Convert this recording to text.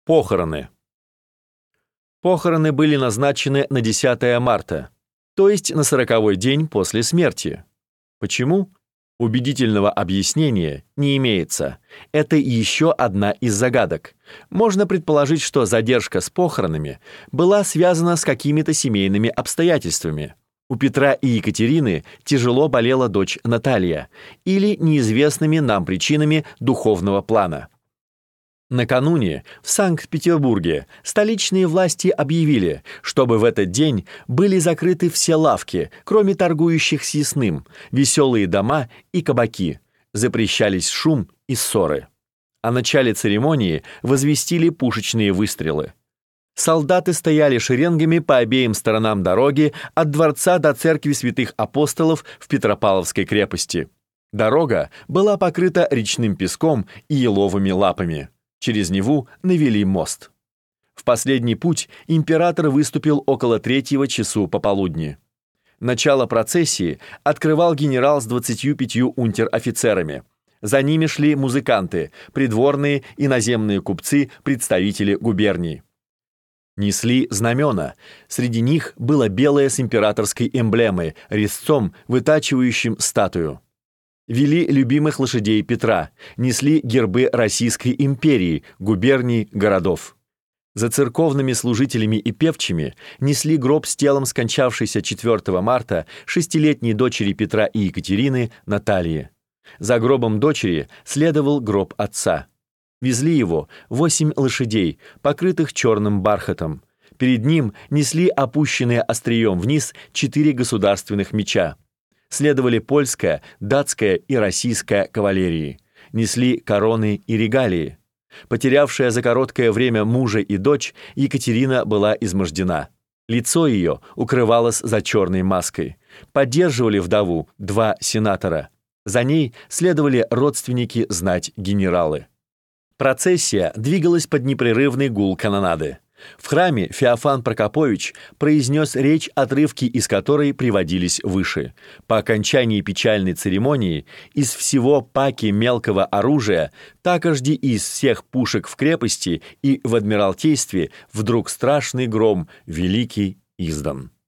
Похороны. Похороны были назначены на 10 марта, то есть на 40-й день после смерти. Почему? Убедительного объяснения не имеется. Это еще одна из загадок. Можно предположить, что задержка с похоронами была связана с какими-то семейными обстоятельствами. У Петра и Екатерины тяжело болела дочь Наталья или неизвестными нам причинами духовного плана. Накануне в Санкт-Петербурге столичные власти объявили, чтобы в этот день были закрыты все лавки, кроме торгующих съестным, веселые дома и кабаки. Запрещались шум и ссоры. О начале церемонии возвестили пушечные выстрелы. Солдаты стояли шеренгами по обеим сторонам дороги от дворца до церкви святых апостолов в Петропавловской крепости. Дорога была покрыта речным песком и еловыми лапами. Через Неву навели мост. В последний путь император выступил около 3 часу пополудни. Начало процессии открывал генерал с 25 унтер-офицерами. За ними шли музыканты, придворные и наземные купцы, представители губерний. Несли знамена. Среди них было белое с императорской эмблемой, резцом, вытачивающим статую. Вели любимых лошадей Петра, несли гербы Российской империи, губерний, городов. За церковными служителями и певчими несли гроб с телом скончавшейся 4 марта 6-летней дочери Петра и Екатерины Натальи. За гробом дочери следовал гроб отца. Везли его 8 лошадей, покрытых черным бархатом. Перед ним несли опущенные острием вниз 4 государственных меча. Следовали польская, датская и российская кавалерии. Несли короны и регалии. Потерявшая за короткое время мужа и дочь, Екатерина была измождена. Лицо ее укрывалось за черной маской. Поддерживали вдову 2 сенатора. За ней следовали родственники, знать, генералы. Процессия двигалась под непрерывный гул канонады. В храме Феофан Прокопович произнес речь, отрывки из которой приводились выше. По окончании печальной церемонии из всего паки мелкого оружия, такожди из всех пушек в крепости и в Адмиралтействе, вдруг страшный гром великий издан.